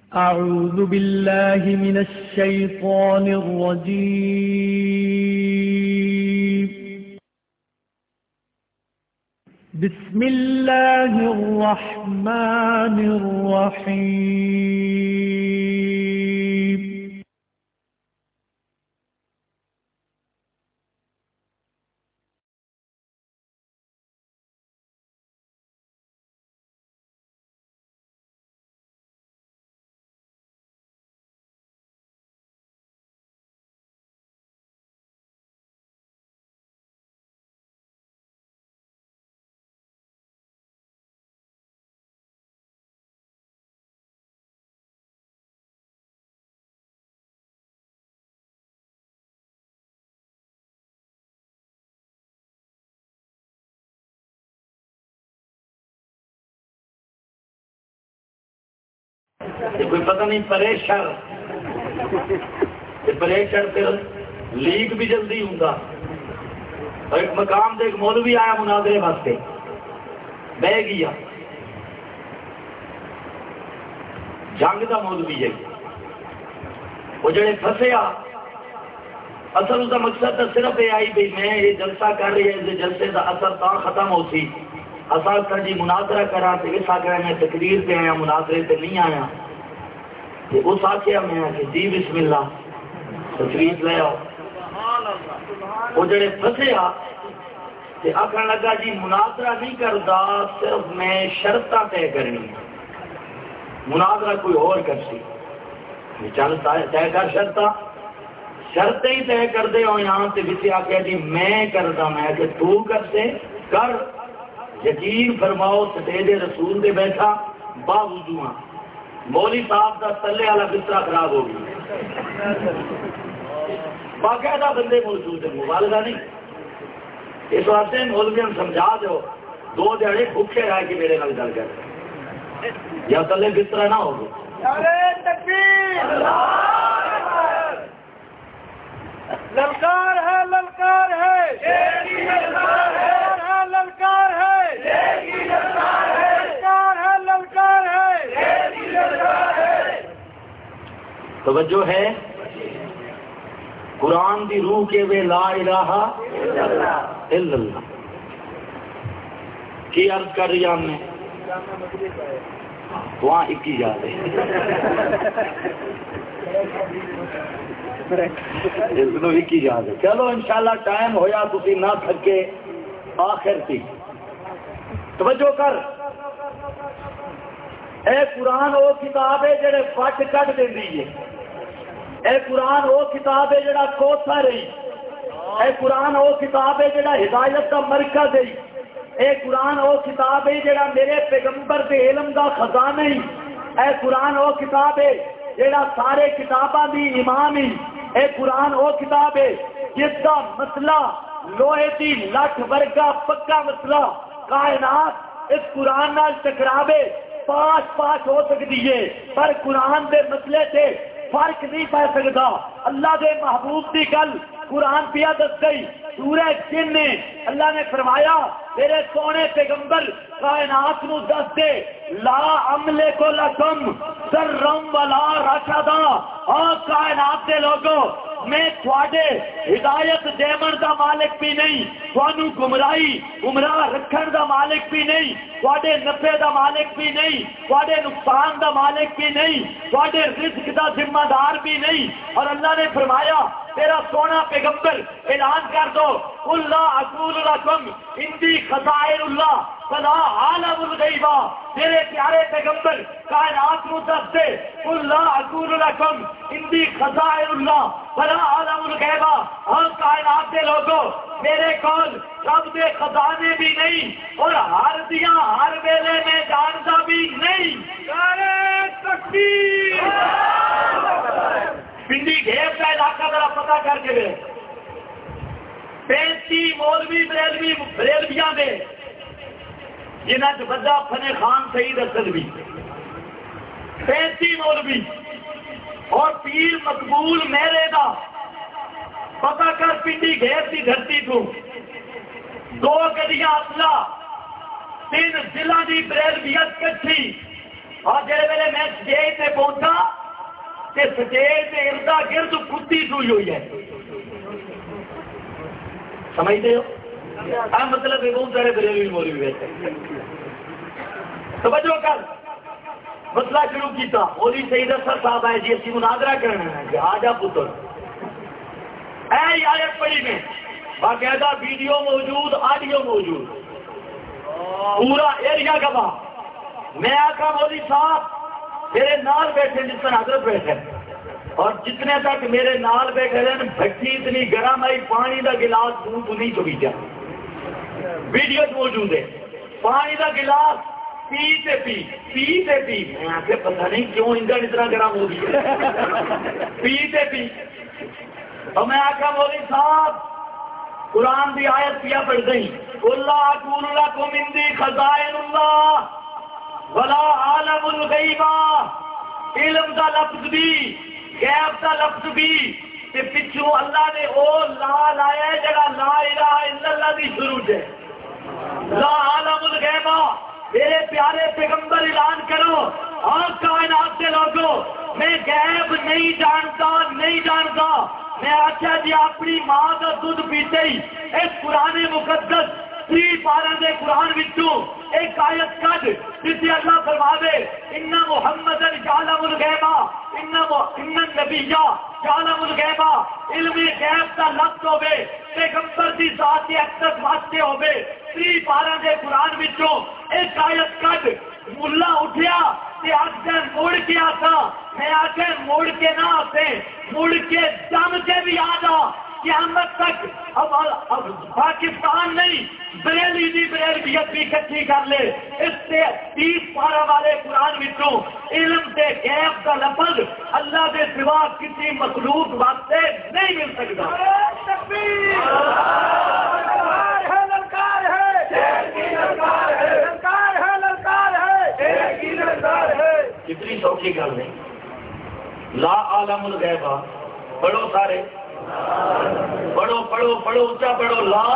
أعوذ بالله من الشيطان الرجيم. بسم الله الرحمن الرحيم. کوئی پتہ نہیں پریشر پھر لیک بھی جلدی ہوں گا. اور ایک مقام سے ایک مولوی آیا مناظرے واسطے بہ گیا. جنگ کا مولوی ہے وہ جڑے پھسے اصل اس کا مقصد تو صرف یہ آئی بھی میں یہ جلسہ کر رہی ہے. جلسے کا اثر تا ختم ہو سی اصل سر جی مناظرہ کرا تو اس آخر میں تقریر پہ آیا مناظرے پہ نہیں آیا. اس آخیا میں کہ جی بسم اللہ تشریف لے آؤ. وہ جڑے پھسے آخر لگا جی مناظرہ نہیں کرتا صرف میں شرطاں طے کرنی مناظرہ کوئی اور کر سی چل طے کر شرطیں ہی طے کر دے اور یہاں سے بچے آخیا جی میں کرتا میں کہ تو کرتے کر یقین فرماؤ سٹیج رسول دے بیٹھا باوجود مولوی صاحب کا تلے والا بستر خراب ہو گیا. باقاعدہ بندے موجود ہیں مبالغہ نہیں. اس واسطے مولوی سمجھا دو 2 دیہڑے بھوکے رہ کے میرے نال گل کر یا تلے بستر نہ ہو گئے. للکار ہے للکار ہے للکار ہے للکار ہے. توجہ ہے قرآن دی روح کے وے لا الہ الا اللہ کی عرض کر رہی ہم نے وہاں ایک ہی یاد ہے. چلو انشاءاللہ ٹائم ہویا تسی نہ تھکے آخر تھی. توجہ کر اے قرآن وہ کتاب ہے جڑے فٹ کٹ دینی ہے. اے قرآن وہ کتاب ہے جڑا کوسا رہی. اے قرآن وہ کتاب ہے جڑا ہدایت کا مرکز ہے. اے قرآن وہ کتاب ہے جڑا میرے پیغمبر کے علم کا خزانہ ہے. اے قرآن وہ کتاب ہے جڑا سارے کتاباں دی امام ہے. اے قرآن وہ کتاب ہے جس کا مسئلہ لوہے دی لٹھ ورگا پکا مسئلہ کائنات اس قرآن نال ٹکراوے پاس ہو سکتی ہے پر قرآن دے مسئلے سے فرق نہیں پا سکتا. اللہ دے محبوب دی گل قرآن پیا دس گئی. سورہ جن نے اللہ نے فرمایا میرے سونے پیغمبر کائنات نو دس دے لا عملے کو لکم سرم ولا رشدا. اور کائنات دے لوگوں میں تھوڑے ہدایت دیمن دا مالک بھی نہیں, تھانوں گمراہ رکھن دا مالک بھی نہیں, تھوڑے نفع دا مالک بھی نہیں, تھوڑے نقصان دا مالک بھی نہیں, تھوڑے رزق دا ذمہ دار بھی نہیں. اور اللہ نے فرمایا تیرا سونا پیغمبر اعلان کر دو قل لا اقول لکم عندی خزائن اللہ فلا عالم الغیب. میرے پیارے پیغمبر کائنات کو دس دے قل لا اقول لکم عندی خزائن اللہ فلا عالم الغیب. اور کائنات کے لوگوں میرے کول رب دے خزانے بھی نہیں اور ہر دیا ہر ویلے میں جانتا بھی نہیں. تکبیر. پنڈی گھیر کا علاقہ ذرا پتہ کر کے دے 35 مولوی بریلویاں دے جنہاں چ بڑا فنے خان سعید اسد بھی 35 مولوی اور پیر مقبول میرے دا پتہ کر پنڈی گھیر کی دھرتی تو 2 گڈیاں اصلہ 3 ضلع کی بریلویت کٹھی اور جہے ویلے میں سٹیج پہ پہنچا تے سٹیج کے اردا گرد کتی سوئی ہوئی ہے. سمجھتے ہو؟ مطلب ہے بہت سارے بریلوی مولوی بیٹھے. توجہ کر مسئلہ شروع کیتا. مولوی سعید اصغر صاحب آئے جی اسی مناظرہ کرنا ہے کہ آجا پتر اے آیت پڑھی میں باقاعدہ ویڈیو موجود آڈیو موجود پورا ایریا گواہ. میں آقا مولوی صاحب میرے نال بیٹھے جس طرح حضرت بیٹھے اور جتنے تک میرے نال بیٹھے ہیں بھٹی اتنی گرم آئی پانی کا گلاس منہ تو نہیں چکی جا. ویڈیو موجود ہے. پانی کا گلاس پیتے پی میں آ کے پتہ نہیں کیوں انجن اتنا گرم ہو گیا. پیتے اور میں آقا مولوی صاحب قرآن کی آیت کیا پڑھ گئی اللہ اقول لکم عندی خزائن اللہ ولا عالم الغیبہ. علم کا لفظ بھی غیب کا لفظ بھی تے پچھو اللہ نے او لا لایا ہے جڑا لا الہ الا اللہ دی شروع ہے. لا عالم الغیبہ میرے پیارے پیغمبر اعلان کرو اور کائنات کے لوگوں میں غیب نہیں جانتا. میں آخیا جی اپنی ماں کا دودھ پیتے ہی اس قرآن مقدس 3 پارے دے قرآن وچوں ایک آیت کڈ جسے اللہ فرما دے ان محمد یعلم الغیب ان النبی یعلم الغیب. علم غیب کا لفظ ہوے پیغمبر دی ذات اقدس واسطے ہوے 3 پارے دے قرآن وچوں ایک آیت کڈ ملا اٹھیا تے آخر مڑ کے آتا. میں آخر مڑ کے نہ آتے مڑ کے جم کے بھی آ جا قیامت تک. اب پاکستان نہیں بریلی دی بریلویت بھی اکٹھی کر لے. اس سے 30 پارہ والے قرآن وچوں علم سے غیب کا لفظ اللہ کے سوا کسی مخلوق واسطے نہیں مل سکتا. کتنی سوچی گل نہیں. لا عالم الغیبہ پڑھو سارے پڑھو اونچا پڑھو. لا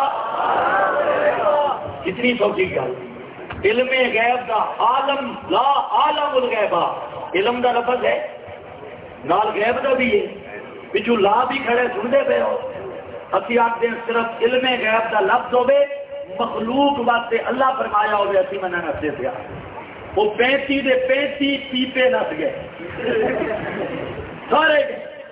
کتنی سوچی گل. علم غیب کا عالم لا عالم الغیبہ علم کا لفظ ہے نال غیب کا بھی ہے پچھو لا بھی کھڑے سنتے پے ہو. اسی آختے ہیں صرف علم غیب کا لفظ ہوے مخلوق واسطے اللہ فرمایا ہوے اسی منع نستے پیا. وہ 35 دے 35 پیپے نس گئے سارے.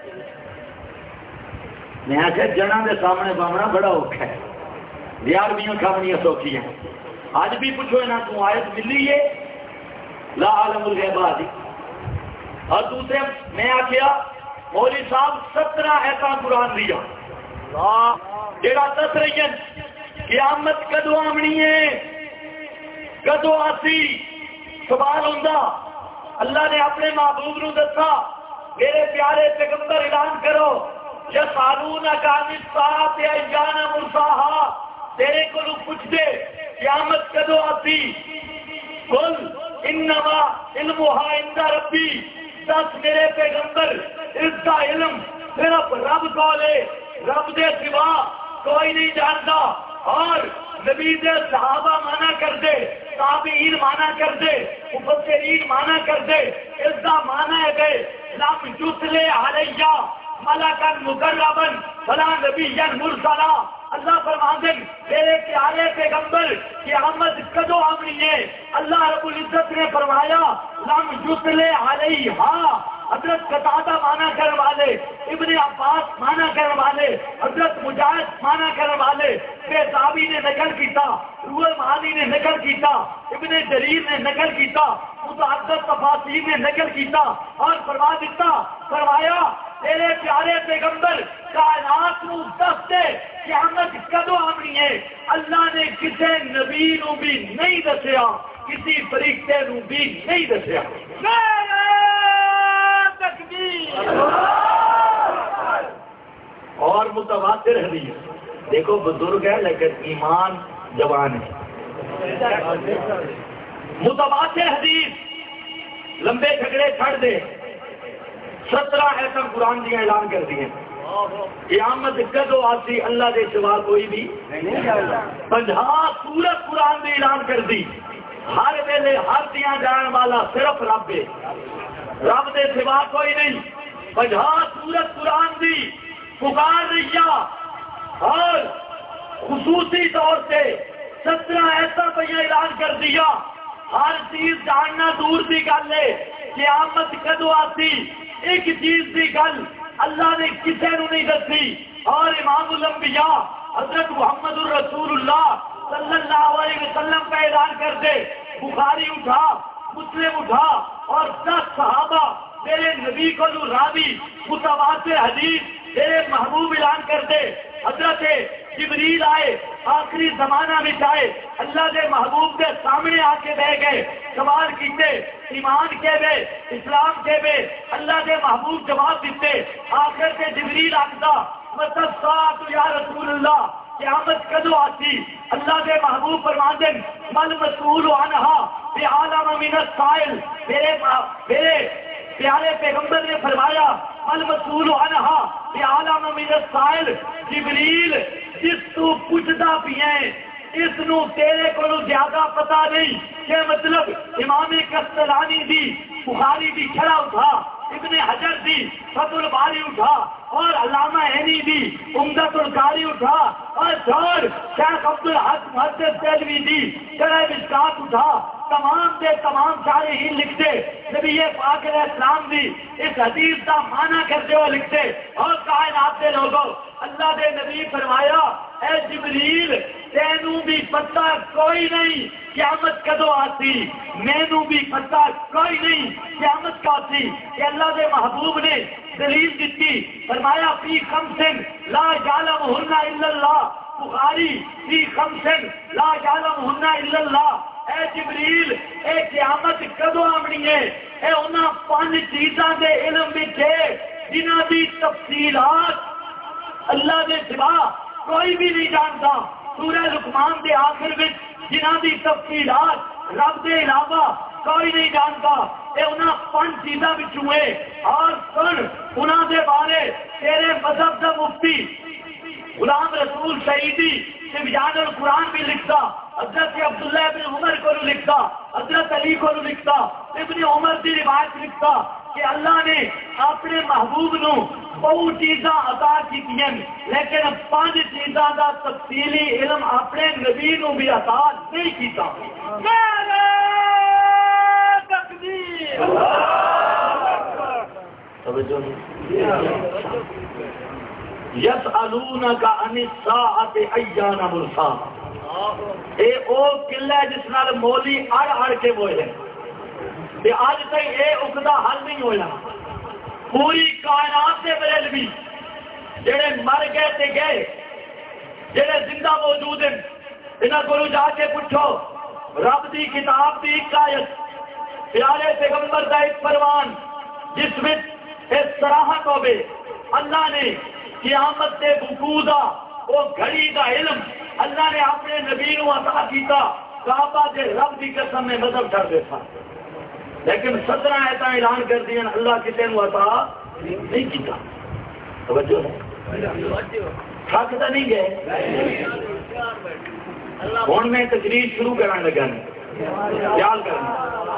میں آخیا جنا کے سامنے پاؤنا بڑا اوکھا ہے. 11ویں کھاونیاں سوکھی ہیں. اج بھی پوچھو یہاں تو آیت ملی ہے لا عالم الغیبہ دی. اور دوسرے میں آخیا مولوی صاحب 17 ایسا قرآن دیا جہاں دس رہی ہے قیامت کدو آمنی ہے کدو آسی. سوال ہوتا اللہ نے اپنے محبوب نو دسا میرے پیارے پیغمبر اعلان کرو یسالونک عن الساعۃ ایان مرساہا. تیرے کو پوچھ دے قیامت کدو آتی. قل انما علمها عند ربی. دس میرے پیغمبر اس کا علم صرف رب کو لے رب دے سوا کوئی نہیں جانتا. اور نبی دے صحابہ مانا کر دے تابعین مانا کر دے مفسرین مانا کر دے. اس کا مانا ہے بے لم یتلے علیہ ملکن مقربن فلا نبی مرسلا. اللہ فرماتے میرے پیارے پیغمبر قیامت کدو آمنی ہے. اللہ رب العزت نے فرمایا لم یتلے علیہ. حضرت قتادہ مانا کرنے والے ابن عباس مانا کرنے والے حضرت مجاہد مانا کرنے والے بیضاوی نے نقل کیتا روح المعانی نے نقل کیتا ابن جریر نے نقل کیتا متعدد تفاسیر نے نقل کیتا اور فرما دیتا فرمایا تیرے پیارے پیغمبر کائنات نو دس دے قیامت کدو آمنی ہے. اللہ نے کسی نبی نو بھی نہیں دسیا کسی فرشتے نو بھی نہیں دسیا. اور متواتر حدیث دیکھو بزرگ ہے لیکن ایمان جوان ہے. متواتر حدیث لمبے جھگڑے چھڑ دے 17 ایسا قرآن دیا اعلان کر دیے. قیامت کدو آسی اللہ کے سوا کوئی بھی 50 سورت قرآن نے اعلان کر دی. ہر ویلے ہر دیا جان والا صرف رب ہے، رب دے سوا کوئی نہیں۔ 50 سورت قرآن دی پکار رہی اور خصوصی طور سے 17 ایسا پہ اعلان کر دیا، ہر چیز جاننا دور کی گل ہے، قیامت کدو آتی ایک چیز کی گل اللہ نے کسی نے نہیں دسی، اور امام الانبیاء حضرت محمد الرسول اللہ صلی اللہ علیہ وسلم کا اعلان کر دے، بخاری اٹھا، مسلم اٹھا، اور 10 صحابہ تیرے نبی کو راوی متواتر حدیث تیرے محبوب اعلان کر دے، حضرت جبریل آئے، آخری زمانہ میں آئے، اللہ کے محبوب کے سامنے آ کے بہ گئے، سوال کیتے، ایمان کے بے، اسلام کے بے، اللہ کے محبوب جواب دیتے، آخر کے جبریل آتا مطلب ساتھ یا رسول اللہ قیامت کدو آتی، اللہ کے محبوب فرماتے مل مسئول عنہا بعالم من السائل، میرے پیارے پیغمبر نے فرمایا مل مسئول عنہا بعالم من السائل، جبریل جس تو پوچھتا بھی ہے اس نو تیرے کو زیادہ پتا نہیں، کہ مطلب امام کستلانی دی بخاری دی شرح اٹھا، ابن حجر دی فتح الباری اٹھا، اور علامہ عینی دی عمدۃ القاری اٹھا، اور شیخ عبدالحق محدث دہلوی دی شرح مشکات اٹھا، تمام دے تمام شارحین لکھتے نبی پاک علیہ السلام دی اس حدیث کا معنی کرتے ہوئے لکھتے، اور کائنات کے لوگوں اللہ دے نبی فرمایا اے جبریل تینوں بھی پتہ کوئی نہیں قیامت کدو آتی، مینوں بھی پتہ کوئی نہیں قیامت کا آتی، کہ اللہ دے محبوب نے دلیل دیتی، فرمایا فی خمسن لا یعلمہن الا اللہ، بخاری فی خمسن لا یعلمہن الا اللہ، اے جبریل اے قیامت کدو آمنی ہے، اے انہاں 5 چیزاں دے علم وچ ہے جنہاں دی تفصیلات اللہ دے سوا کوئی بھی نہیں جانتا، سورہ لقمان دے آخر میں جنہاں دی تفصیلات رب دے علاوہ کوئی نہیں جانتا، اے انہاں 5 چیزاں وچوں ہے، اور سن انہاں دے بارے تیرے مذہب دا مفتی غلام رسول شہیدی تبیان القرآن بھی لکھتا، حضرت عبداللہ ابن عمر کو لکھتا، حضرت علی کو لکھتا، ابن عمر کی روایت لکھتا کہ اللہ نے اپنے محبوب نو بہت چیزاں عطا کی لیکن 5 چیزاں دا تفصیلی علم اپنے نبی نو بھی عطا نہیں کیتا۔ یسألونک عن الساعۃ ایان مرساها، اے او قلعہ جس نال مولی اڑ کے ہوئے تے اج تک اے اکدا حل نہیں ہویا، پوری کائنات دے بریلوی جڑے مر گئے تے گئے، جڑے زندہ موجود ہیں انہاں کو جا کے پوچھو رب دی کتاب دی ایک آیت، پیارے پیغمبر دا ایک فرمان جس وچ اس صراحت ہوے اللہ نے قیامت دے وقوع دا وہ گھڑی دا علم اللہ نے اپنے نبی نو عطا کیتا، کعبہ دے رب دی قسم میں مذہب چھڑ دیتا، لیکن 17 ایسا اعلان کر دیا اللہ کسی نو عطا نہیں کیتا۔ توجہ ہے، تھک تو نہیں گئے، ہوں میں تقریر شروع کرنے لگا، خیال کرنا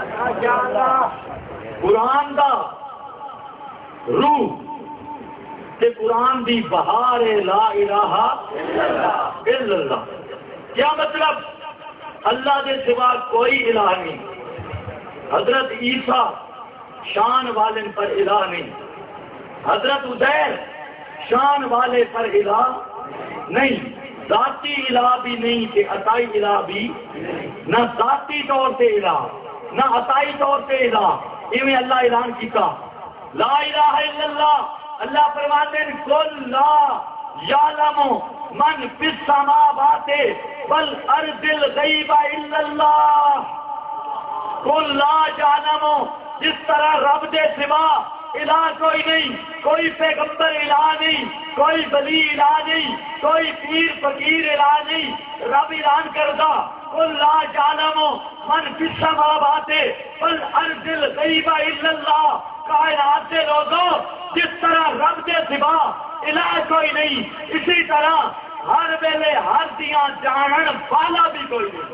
قرآن دا روح تے قرآن دی بہار لا الہ الا اللہ، کیا مطلب اللہ دے سوا کوئی الہ نہیں، حضرت عیسیٰ شان والے پر الہ نہیں، حضرت عزیر شان والے پر الہ نہیں، ذاتی الہ بھی نہیں کہ عطائی الہ بھی، نہ ذاتی طور سے الہ نہ عطائی طور سے الہ، ایویں اللہ اعلان کیتا لا الہ الا اللہ، اللہ فرماتے ہیں قل لا یعلم من فی السماوات والارض الغیب الا اللہ، قل لا یعلم، جس طرح رب دے سوا الہ کوئی نہیں، کوئی پیغمبر الہ نہیں، کوئی ولی الہ نہیں، کوئی پیر فقیر الہ نہیں، رب اعلان کردہ قل لا یعلم من فی السماوات والارض الغیب الا اللہ، کائنات کے لوگوں جس طرح رب کے سوا الہ کوئی نہیں، اسی طرح ہر ویلے ہر دیاں جانن والا بھی کوئی نہیں.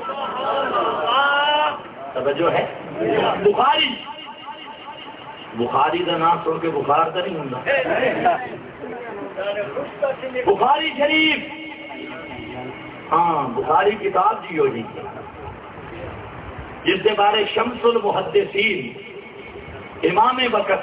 توجہ ہے. بخاری کا نام سن کے بخار تو نہیں ہوتا. بخاری شریف، ہاں بخاری کتاب جی ہو جی، جس کے بارے شمس المحدثین امام وقت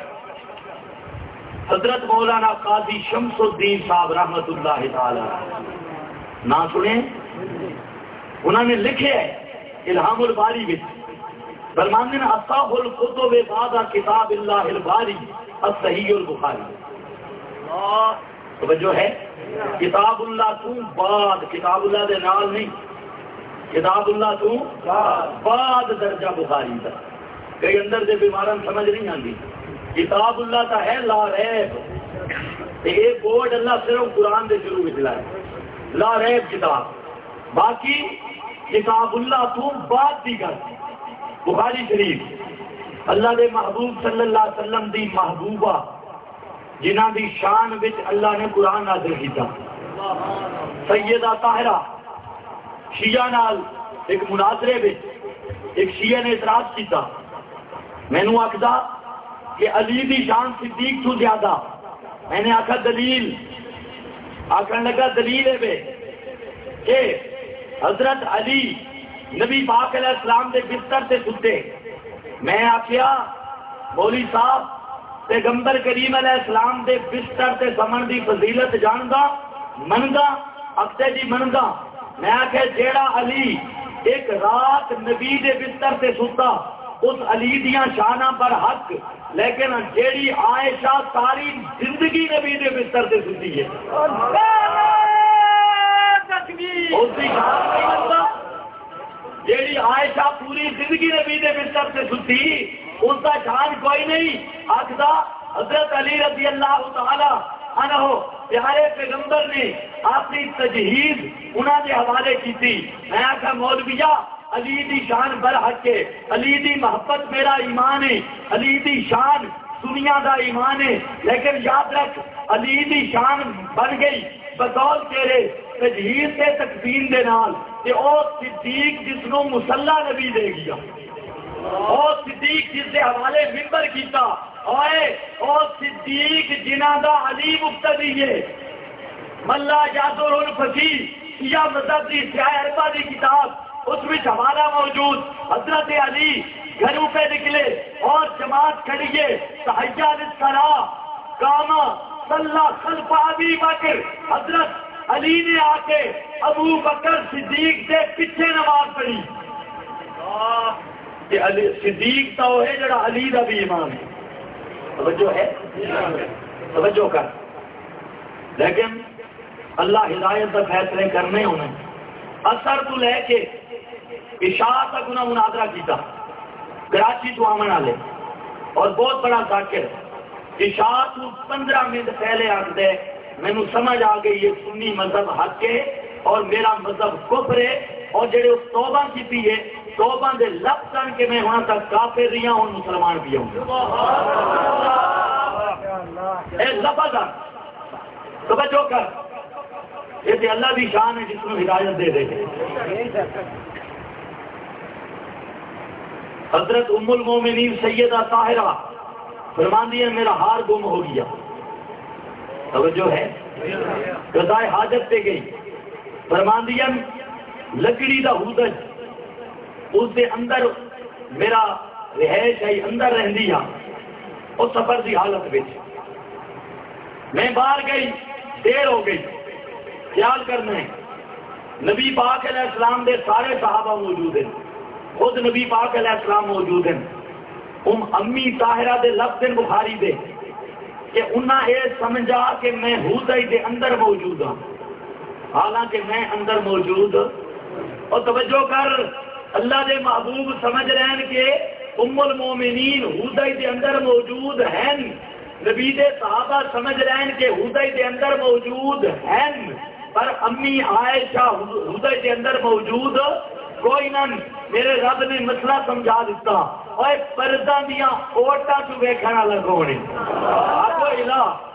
حضرت مولانا قاضی شمس الدین صاحب رحمت اللہ تعالی نہ سنے، انہوں نے لکھے ہے الہام الباری میں فرماندے ہیں اصح الکتب بعد کتاب اللہ الباری الصحیح البخاری. توجہ ہے. کتاب اللہ تو بعد، کتاب اللہ دے نال نہیں، کتاب اللہ تو بعد درجہ بخاری کا. کئی اندر دے بیماران سمجھ نہیں آتی. کتاب اللہ کا ہے لا ریب، ایک بورڈ اللہ صرف قرآن دے شروع میں چلا ہے لا ریب کتاب. باقی کتاب اللہ تو بعد دی کر. بخاری شریف اللہ دے محبوب صلی اللہ علیہ وسلم دی محبوبہ جنہ دی شان وچ اللہ نے قرآن نازل کیتا. سیدہ طاہرہ شیعہ نال ایک مناظرے وچ ایک شیعہ نے اعتراض کیتا، میں نے آخدا کہ علی دی شان صدیق تو زیادہ. میں نے آخا دلیل، آخر لگا دلیل ہے بے کہ حضرت علی نبی پاک علیہ السلام دے بستر سے ستے. میں آخیا مولوی صاحب پیغمبر کریم علیہ السلام دے بستر سے سمن دی فضیلت جاندا منگا اکتے جی منگا. میں آخیا جیڑا علی ایک رات نبی دے بستر سے ستا اس علی دیاں شانہ پر حق، لیکن جیڑی عائشہ ساری زندگی نبی دے بستر سے ستی ہے اس دی شان نہیں منگا. جیڑی عائشہ پوری زندگی نبی دے بستر سے ستی اس کا شان کوئی نہیں. آخدا حضرت علی رضی اللہ تعالی عنہ پیارے پیغمبر نے اپنی تجہیز انہوں نے حوالے کی تھی. میں آخا مولویا علی دی شان برحق ہے، علی دی محبت میرا ایمان ہے، علی دی شان دنیا دا ایمان ہے، لیکن یاد رکھ علی دی شان بن گئی بطول تیرے تجہیز سے تکفین دے نال کہ او صدیق جس نو مسلح نبی دے گیا، او صدیق جس دے حوالے ممبر کیتا، او صدیق جنہ دا علی مقتدی ہے. ملا یادر الفقی یا مذہب دی سیاہ اربا دی کتاب اس میں حوالہ موجود. حضرت علی گھروں پہ نکلے اور جماعت کھڑیے تحیہ للصلاۃ قاما صلی خلف ابی بکر. حضرت علی نے آ کے ابو بکر صدیق سے پیچھے نماز پڑھی. کہ علی صدیق تو ہے جڑا علی دا بھی امام ہے. توجہ ہے، توجہ کر. لیکن اللہ ہدایت کا فیصلے کرنے ہونے. اثر تو لے کے عشاء تک انہوں نے مناظرہ کیتا کراچی تو آمن والے، اور بہت بڑا ذاکر. عشاء تو 15 منٹ پہلے آخر مینو سمجھ آ گئی یہ سنی مذہب حق ہے اور میرا مذہب کفر ہے، اور جڑے اس توبہ کی ہے توبہ دے لفظ سن کے میں وہاں تک کافر رہی ہوں اور مسلمان بھی ہوں. لفظ توجہ کر، یہ تو اللہ کی شان ہے جس کو ہدایت دے دے. حضرت ام المومنین سیدہ طاہرہ فرماندی ہے میرا ہار گم ہو گیا. توجہ ہے، قضائے حاجت پہ گئی. فرماندی لکڑی دا ہودج اس دے اندر میرا رہائش ہے اندر رہندی ہے اور سفر دی حالت میں میں باہر گئی، دیر ہو گئی. خیال کرنا ہے نبی پاک علیہ السلام دے سارے صحابہ موجود ہیں، خود نبی پاک علیہ السلام موجود ہیں. امی طاہرہ دے لفظ بخاری دے کہ انہاں یہ سمجھا کہ میں ہودج دے اندر موجود ہوں، حالانکہ میں اندر موجود. اور توجہ کر، اللہ دے محبوب سمجھ رہے ہیں کہ ام المومنین ہودج دے اندر موجود ہیں. نبی دے صحابہ سمجھ رہے ہیں کہ ہودج دے اندر موجود ہیں، پر امی عائشہ ہودج دے اندر موجود کوئی نہ. میرے رب نے مسئلہ سمجھا دیتا، اور پردہ دیا اوٹا تو ویکھنا لگونے.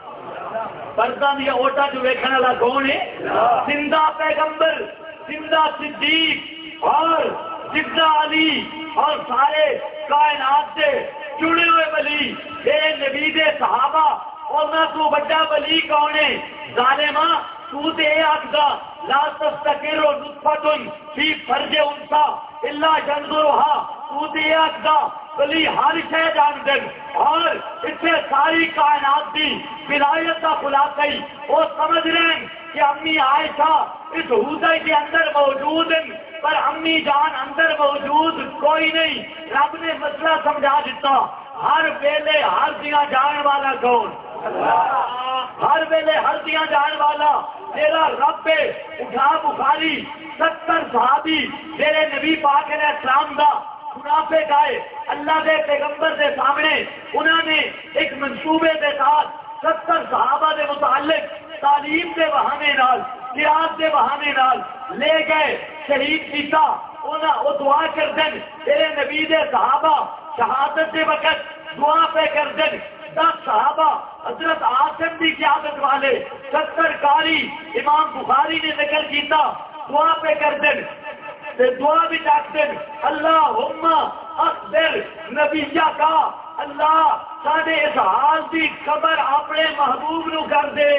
پردہ دیا اوٹا جو ویکھنے والا کون ہے؟ زندہ پیغمبر، زندہ صدیق اور زندہ علی اور سارے کائنات سے جڑے ہوئے ولی میرے نبی دے صحابہ اور نہ تو بڑا ولی کون ہے؟ ظالمہ تو تے آکھدا لا تستقر نطفۃ فی فرج انثى الا ينظرها تو تے آکھدا ولی ہر شے جاندن اور اتنے ساری کائنات دی ولایت کا خلاصہ وہ سمجھ رہے ہیں کہ امی عائشہ اس حوضے کے اندر موجود ہیں پر امی جان اندر موجود کوئی نہیں. رب نے مسئلہ سمجھا دیتا. ہر ویلے ہر دیا جان والا کون؟ ہر ویلے ہر دیا جان والا تیرا رب ہے. اٹھا بخاری 70 صحابی میرے نبی پاک علیہ السلام دا منافع گائے اللہ دے پیغمبر دے سامنے انہوں نے ایک منصوبے کے ساتھ 70 صحابہ دے متعلق تعلیم کے بہانے نال قرآن کے بہانے نال لے گئے شہید کیتا. وہ دعا کر دیں تیرے نبی دے صحابہ شہادت کے وقت دعا پہ کر دیں. 10 صحابہ حضرت عاصم کی قیادت والے 70 قاری امام بخاری نے ذکر کیتا دعا پہ کر دیں. دعا بھی ڈاکتے اللہم اخبر نبیہ کا اللہ ساڑھے اس حال کی خبر اپنے محبوب نو کر دے.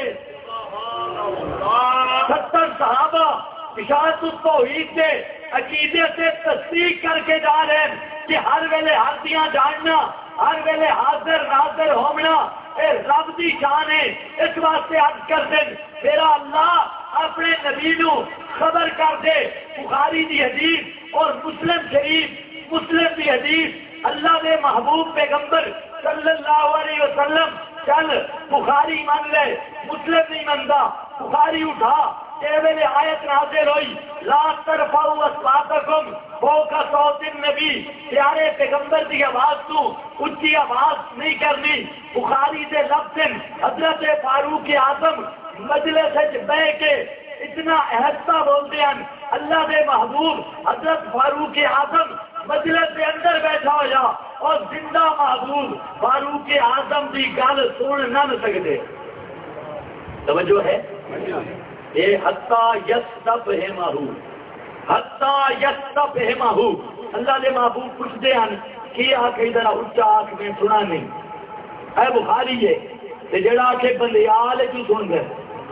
70 صحابہ اشاعت التوحید کے عقیدے سے تصدیق کر کے جا رہے ہیں کہ ہر ویلے ہر دیاں جاننا ہر ویلے حاضر ناظر ہونا اے رب دی شان ہے. اس واسطے عرض کر دیں میرا اللہ اپنے نبی نو خبر کر دے. بخاری دی حدیث اور مسلم دی حدیث اللہ دے محبوب پیغمبر صلی اللہ علیہ وسلم چل بخاری مان لے مسلم نہیں منتا. بخاری اٹھا ویلے آیت نازل ہوئی لا ترفعوا اصواتکم فوق صوت النبی پیارے پیغمبر کی آواز تو اونچی آواز نہیں کرنی. بخاری دے لفظ حضرت فاروق اعظم مجلس وچ بیٹھ کے اتنا اہستہ بولتے ہیں اللہ دے محبوب حضرت فاروق اعظم مجلس کے اندر بیٹھا ہو جا اور زندہ محبوب فاروق اعظم کی گل سن نہ سکتے. توجہ ہے اے حتی یستفہمہ حتی یستفہمہ اللہ دے محبوب پوچھتے ہیں کہ آنکھ ادھر اچھا آنکھ میں سنا نہیں. اے بخاری ہے کہ جڑا آنکھ بندیال کیوں سن گئے.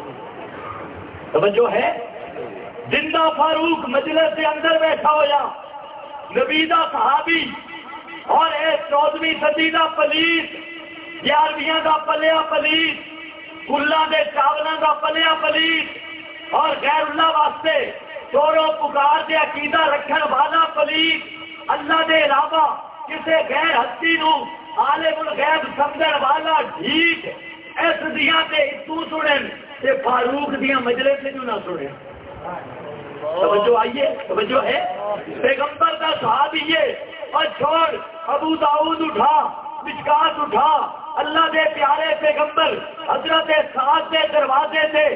توجہ ہے زندہ فاروق مجلس کے اندر بیٹھا ہو جا نبی دا صحابی اور اے 14ویں صدی دا پلیس 11ویں دا پلیا پلیس کلا دے چاولوں دا پلیا پلیس اور غیر اللہ واسطے چورو پکار دے عقیدہ رکھن والا پلیس اللہ دے علاوہ کسے غیر ہستی نو عالم الغیب سمجھن والا ٹھیک اس دیاں تے تو سنن تے فاروق دیاں مجلس سے نہ سنن. توجہ آئیے توجہ ہے پیغمبر کا صحابی یہ اور چھوڑ ابو داؤد اٹھا مشکات اٹھا اللہ دے پیارے پیغمبر حضرت سعد کے دروازے تھے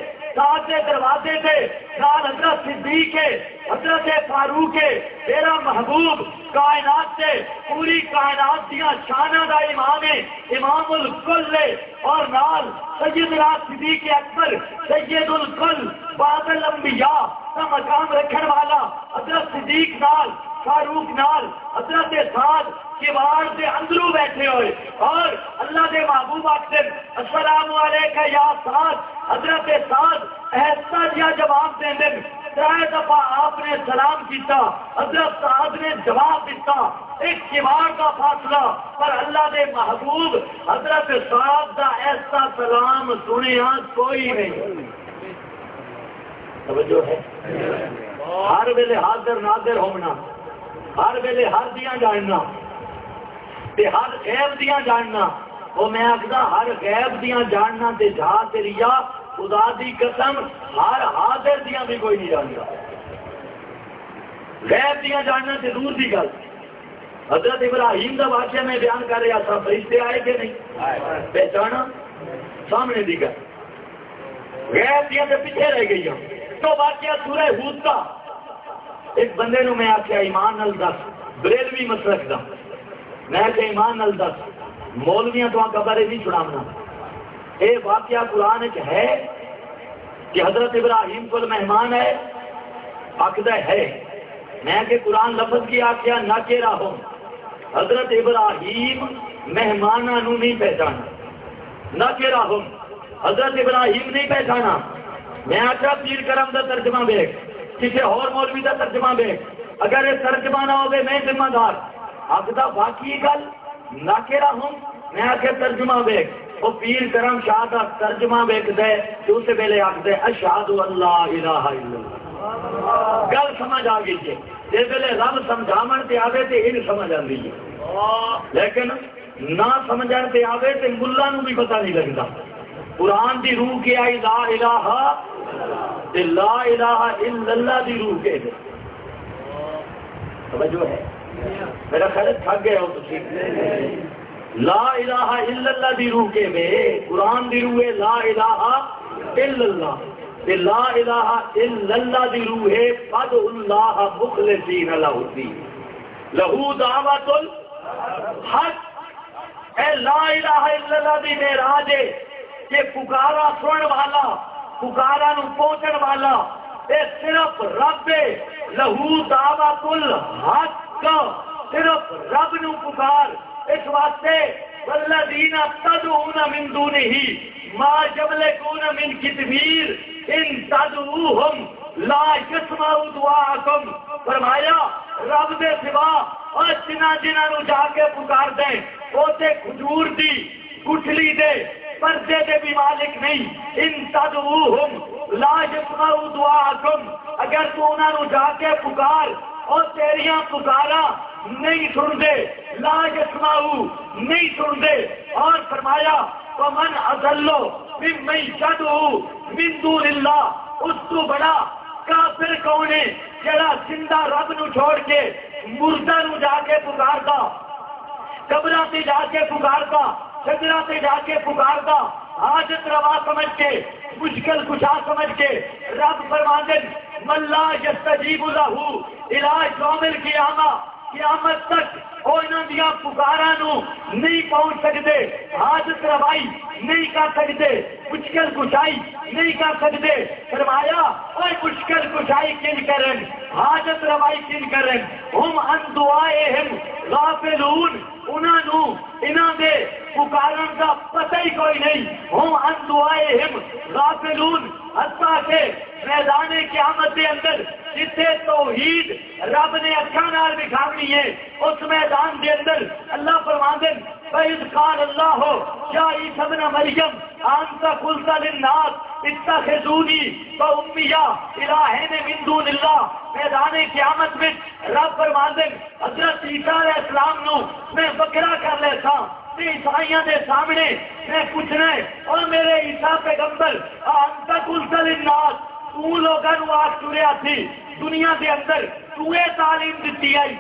نال حضرت صدیق ہے حضرت فاروق ہے تیرا محبوب کائنات سے پوری کائنات دیا شانہ دا امام ہے امام الکل ہے اور نال سیدنا صدیق اکبر سید الکل بعد الانبیاء کا مقام رکھنے والا حضرت صدیق نال فاروق نال حضرت سعد کباڑ سے اندروں بیٹھے ہوئے اور اللہ دے محبوب آخر السلام علیکہ یا سعد. حضرت سعد ایسا دیا جواب دیں دن 3 دفعہ آپ نے سلام کیتا حضرت سعد نے جواب دیتا ایک کباڑ کا فاصلہ پر اللہ دے محبوب حضرت سعد کا ایسا سلام سنیا کوئی نہیں. توجہ ہے ہر ویلے حاضر ناظر ہونا ہر ویلے ہر دیا جاننا تے ہر غیب دیا جاننا. وہ میں آخدا ہر غیب دیا جاننا تے جا تیریا خدا دی قسم ہر حاضر دیا بھی کوئی نہیں جانتا. غیب دیا جاننا تے دور دی گل. حضرت ابراہیم کا واقعہ میں بیان کر رہا تھا فرشتے آئے کہ نہیں پہچانا سامنے دی گل. غیب دیا تے پیچھے رہ گئی ہوں. تو واقعہ سورہ ہود کا ایک بندے نو میں آخیا ایمان نال دس بریلوی مسلک دا میں کہ ایمان نال دس مولویاں تو قبر نہیں چھڑاونا یہ واقعہ قرآن ہے کہ حضرت ابراہیم کو مہمان ہے آخدہ ہے میں کہ قرآن لفظ کی آخیا نہ کہ رہو حضرت ابراہیم مہمانوں نہیں پہچانا نہ کہ رہو حضرت ابراہیم نہیں پہچانا میں آخیا پیر کرم کا ترجمہ دیکھ کسی اور مولوی کا ترجمہ دیکھ اگر یہ ترجمہ نہ ہوگے میں ذمہ دار آخدہ باقی گل نہ کہ رہو میں آخیا ترجمہ دیکھ وہ پیر کرم شاہ کا ترجمہ ویک دے تو اس ویلے آخ دے اشہد اللہ الہ الا اللہ گل سمجھ آ گئی ہے جس ویلے رب سمجھاون تے آوے تے ان سمجھ آندی ہے لیکن نہ سمجھن تے آوے تے ملا نو بھی پتہ نہیں لگتا قرآن دی روح کیا ہے لا الہ تے لا الہ الا اللہ دی روح کے ہے توجہ ہے میرا خیال تھک گئے ہو تسی لا الہ الا اللہ دی روح کے میں قرآن دی روح ہے لا الہ الا اللہ تے لا الہ الا اللہ دی روح ہے فد اللہ مخلصین لہ الدین لہو دعوت الحق اے لا الہ الا اللہ دی معراج ہے کہ پکارا سنن والا پکارا نو پہنچن والا اے صرف رب لہو دعوت الحق صرف رب نو پکار اس واسطے والذین تدعون من دونہ ما یملکون من کتمیر ان تدعوہم لا یسمعوا دعاءکم فرمایا رب دے سوا اور جنہاں نو جا کے پکار دیں وہ تے کھجور دی گٹھلی دے پردے دے بھی مالک نہیں ان تدعوہم لا یسمعوا دعاءکم اگر تو انہاں نو جا کے پکار اور تیریاں پکارا نہیں سن دے لا یسمعو نہیں سن دے اور فرمایا ومن اضلو ممن یدعو من دون اللہ اس تو بڑا کافر کون ہے جڑا زندہ رب نو چھوڑ کے مردہ نو جا کے پکارتا قبراں تے جا کے پکارتا شجراں تے جا کے پکارتا حاجت روا سمجھ کے مشکل کشا سمجھ کے رب فرماندے من لا یستجیب لہ الی یوم القیامہ قیامت تک وہ انہوں دیا پکاراں نو نہیں پہنچ سکتے حاجت روائی نہیں کر سکتے مشکل کشائی نہیں کر سکتے فرمایا اور مشکل کشائی کن کرن حاجت روائی کن کرن ہم ان دعائہم غافلون انہوں دے پکارن کا پتہ ہی کوئی نہیں ہم ان دعائہم غافلون حتیٰ کہ میدان قیامت کے اندر جتنے توحید رب نے اکھاں نال دکھاونی ہے اس میدان کے اندر اللہ فرماندے فَإِذْ قَالَ اللَّهُ يَا عِيسَى ابْنَ مَرْيَمَ أَأَنْتَ قُلْتَ لِلنَّاسِ اتَّخِذُونِي وَأُمِّيَ إِلَٰهَيْنِ مِن دُونِ اللَّهِ میدان قیامت میں رب فرماندے حضرت عیسیٰ علیہ السلام نو میں بکرا کر لیتا عیسائیاں دے سامنے میں پوچھنا ہے اور میرے عیسیٰ پیغمبر أَأَنْتَ قُلْتَ لِلنَّاسِ تو لوگاں نو آگ چوریا تھی دنیا کے اندر توے تعلیم دیتی آئی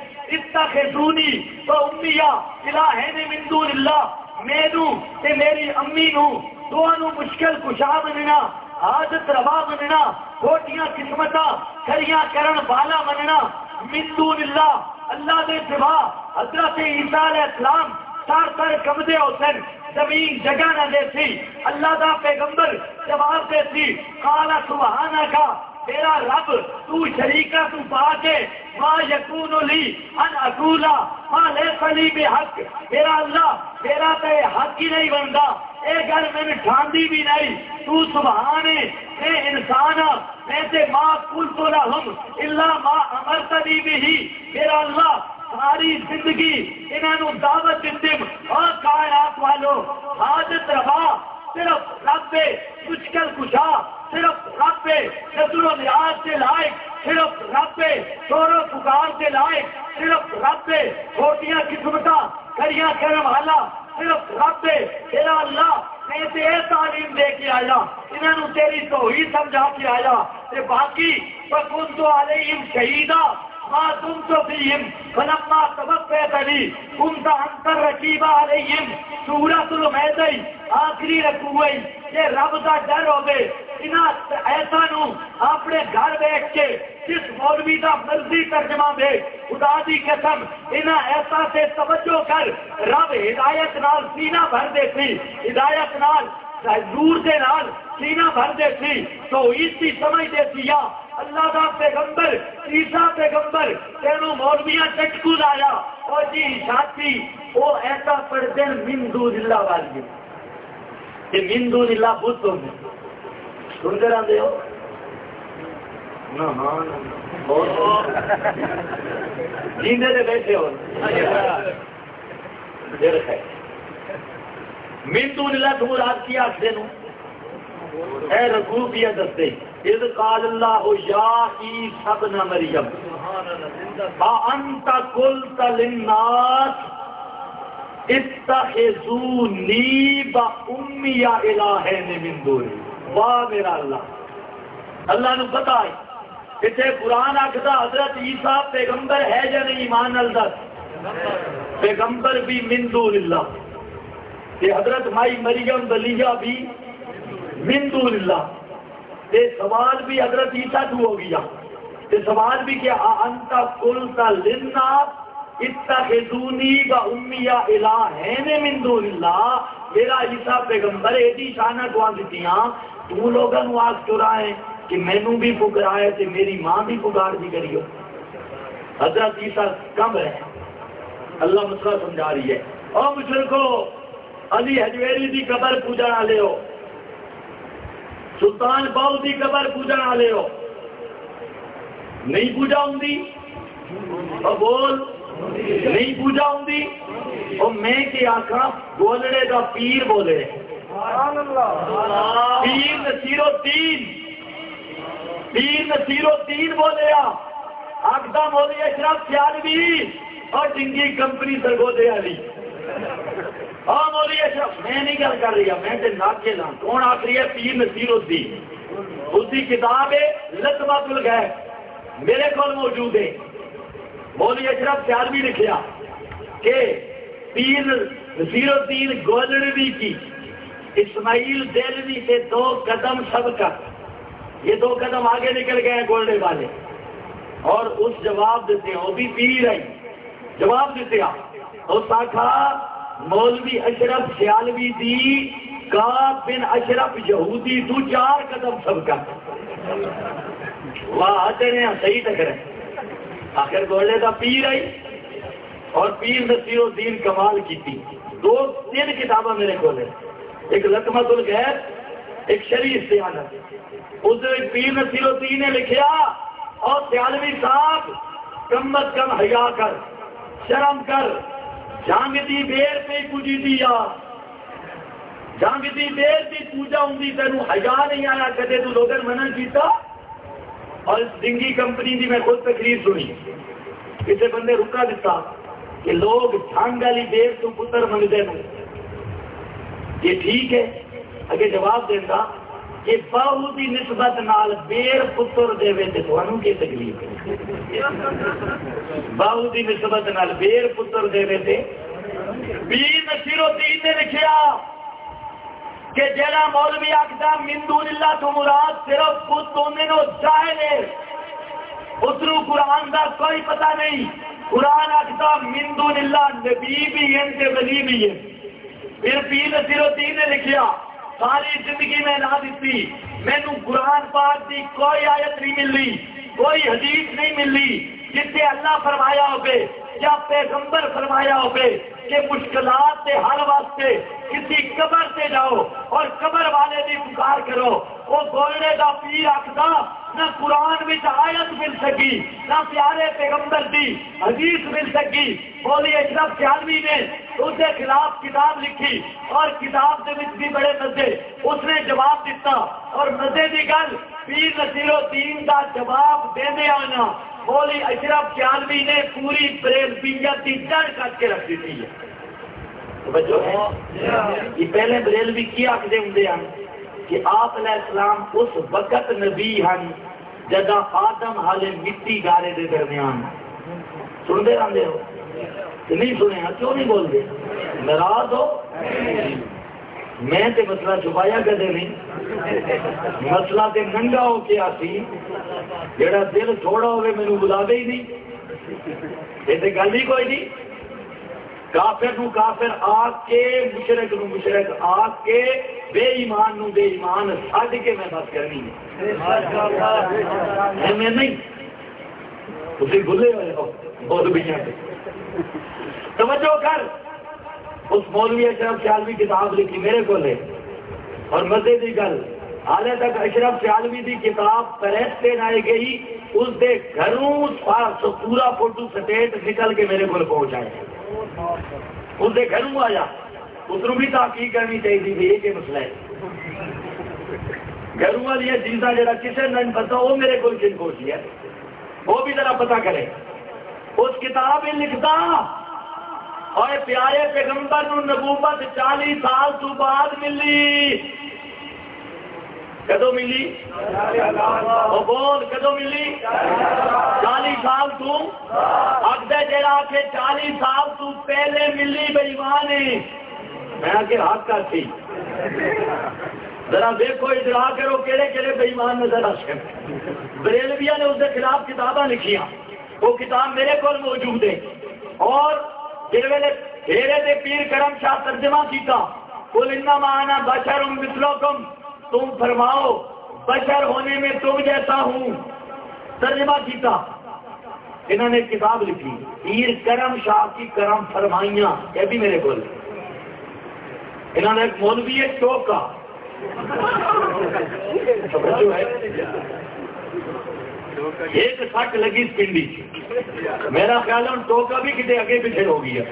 اتخذونی و امیہ الہین من دون اللہ میرو تے میری امی نو دونوں مشکل کشا مننا حاجت روا مننا کھوٹیاں قسمتاں کھریاں کرن والا مننا من دون اللہ اللہ دے سوا حضرت عیسیٰ علیہ السلام سر کمزے ہوتے زمین جگہ نہ دیتی اللہ دا پیغمبر جواب دیتی قال سبحانکا میرا رب تو شریکہ تو پاکے ما یکون لی ان اقولا ما لیس لی بحق میرا اللہ میرا تے حق ہی نہیں بنتا اے گھر میں نے ٹھاندی بھی نہیں تو سبحانے اے انسانا میں تے ما قلت لہم الا ما امرتنی بھی میرا اللہ ساری زندگی انہوں دعوت دیتیم اور کائنات والو حاجت روا صرف رب مشکل کشا صرف رب نظر و نیاز کے لائق صرف رب شور و پکار کے لائق صرف رب چھوٹیاں قسمتاں کریاں کرم والا صرف رب تیرا اللہ میں تے تعلیم دے کے آیا انہوں تیری توحید سمجھا کے آیا تے باقی فَكُنْتُ عَلَيْهِمْ شَهِيدًا ما دمت فيهم فلما توفيتني كنت أنت الرقيب عليهم سورۃ المائدہ آخری رکوع یہ رب دا ڈر ہوے انہاں ایسا نو اپنے گھر بیٹھ کے جس مولوی دا مرضی ترجمہ دے خدا دی قسم انہاں ایسا سے توجہ کر رب ہدایت نال سینہ بھر دیتی ہدایت نال دور دے نال سینہ بھر دے سی تو اسی سمجھ دے سی یا اللہ دا پیغمبر عیسیٰ پیغمبر تینوں مولویاں چٹکو لایا اور جی شاتی وہ ایسا پڑھتے ہیں من دون اللہ والی یہ من دون اللہ بتوں میں سن کر آتے ہو جیندے دے بیٹھے ہو من دون اللہ تو مراد کیا آخر نو اے رسول کیا دستے اذ قال اللہ یا عیسی ابن مریم انت قلت للناس اتخذونی وامی الہین من دونی واہ میرا اللہ اللہ نے بتائی کہ قرآن آخدا حضرت عیسیٰ پیغمبر ہے یا نہیں ایمان الدس پیغمبر بھی من دون اللہ کہ حضرت مائی مریم بلیہ بھی من دون اللہ یہ سوال بھی حضرت عیسیٰ تو ہو گیا یہ سوال بھی کہ انت قلت للناس اتخذونی و امی الہین من دون اللہ میرا عیسیٰ پیغمبر ایڈی شانہ گواں دیتیاں تو لوگوں نے آگ چرائیں کہ مینوں بھی پکارے تے میری ماں بھی پکار دی کریو حضرت عیسیٰ کم ہے اللہ مسئلہ سمجھا رہی ہے اور مشرکو علی حجویری دی قبر پوجن والے ہو سلطان باؤ دی قبر پوجن والے ہو نہیں پوجا ہوں دی اور بول نہیں پوجا ہوں دی اور میں کہ آقا بولڑے دا پیر بولے پیر نصیر الدین بولے آقدہ مولی اشرف سیالوی اور ڈنگی کمپنی سرگودے علی ہاں مولی اشرف میں نہیں گل کر رہی میں تے ناکے لان کون آخری ہے پیر نصیر الدین اس کی کتاب ہے لطمۃ الغیب میرے کو موجود ہے مولی اشرف سیالوی لکھیا کہ پیر نصیر الدین گولڑوی کی اسماعیل دہلوی سے 2 قدم سب کا یہ 2 قدم آگے نکل گئے ہیں گولڈے والے اور اس جواب دیتے ہیں وہ بھی پیر ہے جواب دیتے ہیں اس آخا مولوی اشرف سیالوی دی کعب بن اشرف یہودی تو 4 قدم سب کا واہ آتے ہیں صحیح ٹکرے آخر گولڈے کا پیر ہے اور پیر نصیر الدین کمال کی تھی 2-3 کتابیں میرے کو ایک لطمۃ الغیب ایک شرعی استعانت اس ایک پیر نصیر الدین نے لکھیا اور سیالوی صاحب کم از کم حیا کر شرم کر جنگ دی دیر پہ پوجی دیا جنگ دی دیر دی پوجا ہوں تینوں حیا نہیں آیا کدے تو لوگن منن کیتا اور ڈنگی کمپنی دی میں خود تقریر سنی کسی بندے رکا دیتا کہ لوگ جنگ والی دیر تو پتر منگتے ہیں یہ ٹھیک ہے اگر جواب دینا کہ باہو کی نسبت نال بیر پتر دے تے تھانوں کی تکلیف ہے باہو کی نسبت نال بیر پتر دے تے پیر نصیر الدین نے لکھیا کہ جڑا مولوی آکھدا من دون اللہ تو مراد صرف پت ہونے نو جاہل ہے اترو قرآن دا کوئی پتہ نہیں قرآن آکھدا من دون اللہ نبی بھی ہیں تے ولی بھی ہیں پھر پیر نصیر الدین نے لکھیا ساری زندگی میں نہ دیتی مینوں قرآن پاک دی کوئی آیت نہیں ملی کوئی حدیث نہیں ملی جس سے اللہ فرمایا ہوگے یا پیغمبر فرمایا ہوگے کہ مشکلات سے حل واسطے کسی قبر سے جاؤ اور قبر والے کی پکار کرو وہ گولڑے کا پیر آخدا نہ قرآن میں آیت مل سکی نہ پیارے پیغمبر دی حدیث مل سکی مولی اشرف سیالوی نے اس کے خلاف کتاب لکھی اور کتاب کے بھی بڑے مزے اس نے جواب دیتا اور مزے کی گل پیر نصیر الدین کا جواب دینے آنا مولی اشرف سیالوی نے پوری بریلویت کی جڑ کٹ کے رکھ دیتی ہے یہ پہلے بریلوی کی آخر ہوں کہ آپ علیہ السلام اس وقت نبی ہیں جدا آدم حالے مٹی گارے دے درمیان سنتے رہتے ہو کہ نہیں سنے کیوں نہیں بولتے ناراض ہو میں تے مسئلہ چھپایا کدے نہیں مسئلہ تے ننگا ہو کے آتی جڑا دل تھوڑا ہوئے مینوں بلا دے ہی نہیں یہ تے گل ہی کوئی نہیں کافر نو کافر آگ کے، مشرک نو مشرک آگ کے، بے ایمان نو بے ایمان چھڈ کے میں بات کرنی ہے۔ میں نہیں تسی بھولے ہوئے ہو مولویاں سے۔ توجہ کر، اس مولوی اشرف سیالوی کتاب لکھی میرے کو لے، اور مزے کی گل حالے تک اشرف سیالوی کی کتاب پریس سے نہ گئی، اس دے گھروں پورا فوٹو سٹیٹ نکل کے میرے کو پہنچ آیا، اس دے گھروں آیا، اس بھی تحقیق کرنی چاہیے بھی یہ کہ مسئلہ ہے۔ گھروں والی چیزاں جا کسی نے پتا وہ میرے کو کن پہنچی ہے، وہ بھی ذرا پتا کرے۔ اس کتاب میں لکھتا اور پیارے پیغمبر نو نبوت 40 سال تو بعد ملی۔ کدو ملی؟ وہ بول کدو ملی؟ 40 سال تو اگدے جڑا کہ 40 سال تو پہلے ملی بے ایمانی۔ میں کہ حق کا تھی ذرا دیکھو اجرا کرو کہڑے کہڑے بے ایمان نظر آ سکتے۔ بریلویہ نے اس کے خلاف کتاباں لکھیاں، وہ کتاب میرے کو موجود ہے، اور جس ویلے ڈیرے دے پیر کرم شاہ ترجمہ کیتا قل انما انا بشر مثلکم، تم فرماؤ بشر ہونے میں تم جیسا ہوں، ترجمہ کیتا۔ انہوں نے کتاب لکھی پیر کرم شاہ کی کرم فرمائیاں، یہ بھی میرے کو۔ انہوں نے ایک مولوی ٹوکا ایک سٹ لگی پنڈی، میرا خیال ہے ٹوکا بھی کتنے اگے پیچھے ہو گیا۔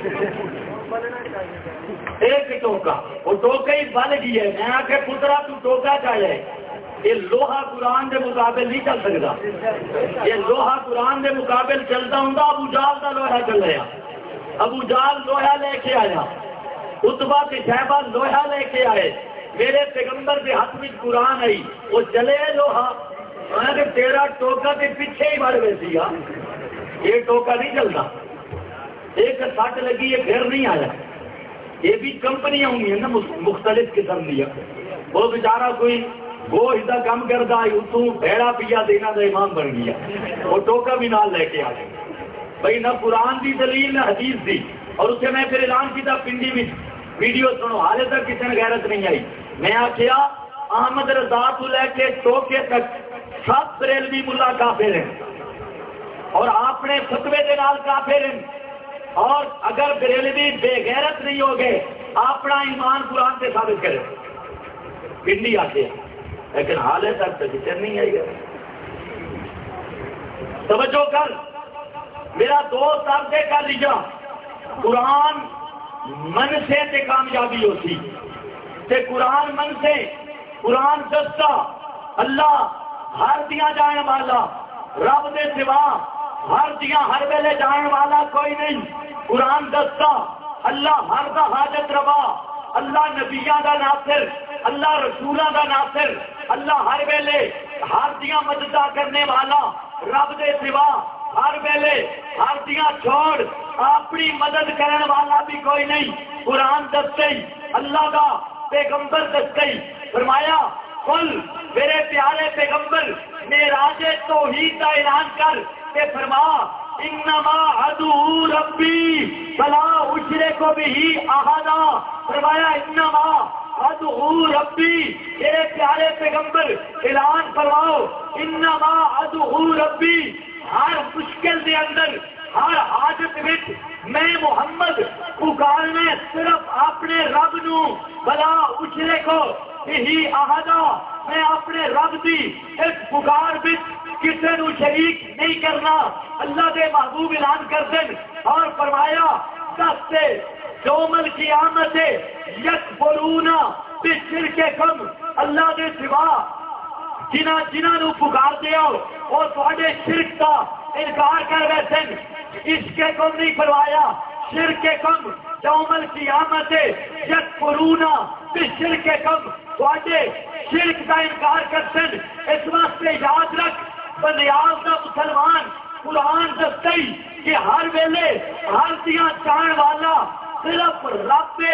ایک ٹوکا، وہ ٹوکا ہی بن گئی ہے۔ میں آ کے پترا تو ٹوکا چاہے، یہ لوہا قرآن کے مقابل نہیں چل سکتا۔ یہ لوہا قرآن کے مقابل چلتا ہوں ابو جال کا لوہا چل رہا، ابو جال لوہا لے کے آیا، اتبا کے شہبہ لوہا لے کے آئے، میرے پیغمبر کے ہاتھ میں قرآن آئی، وہ چلے لوہا، کہ تیرا ٹوکا کے پیچھے ہی بڑھ ویسی گا، یہ ٹوکا نہیں چلتا۔ ایک سٹ لگی ہے پھر نہیں آیا۔ یہ بھی کمپنیاں ہوں گی نا مختلف قسم دیا، وہ بیچارہ کوئی وہ ایسا کام کرتا ہے اتوں بھیڑا پیا دینا کا امام بن گیا، وہ ٹوکا بھی نال لے کے آ گئے۔ بھائی نہ قرآن کی دلیل نہ حدیث دی، اور اسے میں پھر اعلان کیا پنڈی میں ویڈیو سنو، حالے تک کسی نے غیرت نہیں آئی۔ میں آخیا احمد رضا تو لے کے ٹوکے تک سب بریلوی ملا کافر ہیں، اور اپنے فتوے کے نال کافر ہیں، اور اگر بریلوی بے غیرت نہیں ہو گئے اپنا ایمان قرآن سے ثابت کرے پنڈی آتے ہیں، لیکن حالے تک ذکر نہیں آئی گا۔ توجہ کر، میرا دوست آپ سے کر لیا قرآن من سے تے کامیابی ہوتی تے قرآن من سے، قرآن دستا اللہ ہر دیا جان والا، رب دے سوا ہر دیا ہر ویلے جان والا کوئی نہیں۔ قرآن دستا اللہ ہر دا حاجت روا، اللہ نبیاں دا ناصر، اللہ رسولاں دا ناصر، اللہ ہر ویلے ہر دیا مددہ کرنے والا، رب دے سوا ہر ویلے ہر دیا چھوڑ اپنی مدد کرنے والا بھی کوئی نہیں۔ قرآن دستے اللہ دا پیغمبر دستے فرمایا قل میرے پیارے پیغمبر معراج توحید کا اعلان کر کہ فرما انما ادعو ربی فلا اشرک بہ احدا، فرمایا انما ادعو ربی، میرے پیارے پیغمبر اعلان فرماؤ انما ادعو ربی، ہر مشکل دے اندر ہر حاجت وچ میں محمد پکارنے صرف اپنے رب نو، بلا اشرک بہ احدا، میں اپنے رب دی اس پکار وچ کسی نو شریک نہیں کرنا۔ اللہ دے محبوب اعلان کر دیں اور فرمایا دستے یومل قیامت یکفرون بشرککم، اللہ دے سوا جنہاں نو پکار دیا وہ تھوڑے شرک کا انکار کر بیٹھے، اس کے کم نہیں فرمایا شرک کم یومل قیامت یکفرون بشرککم، تھوڑے شرک کا انکار کرتے۔ اس واسطے یاد رکھ بنیاد کا مسلمان قرآن دستے کہ ہر ویلے ہر دیا چاہن والا صرف رب دے